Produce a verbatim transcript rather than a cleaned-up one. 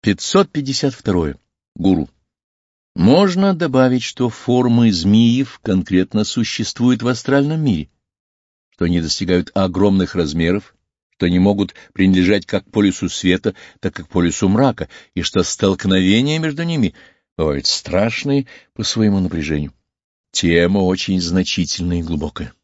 пятьсот пятьдесят два. Гуру. Можно добавить, что формы змеев конкретно существуют в астральном мире, что они достигают огромных размеров, что они могут принадлежать как полюсу света, так и к полюсу мрака, и что столкновения между ними бывают страшные по своему напряжению. Тема очень значительная и глубокая.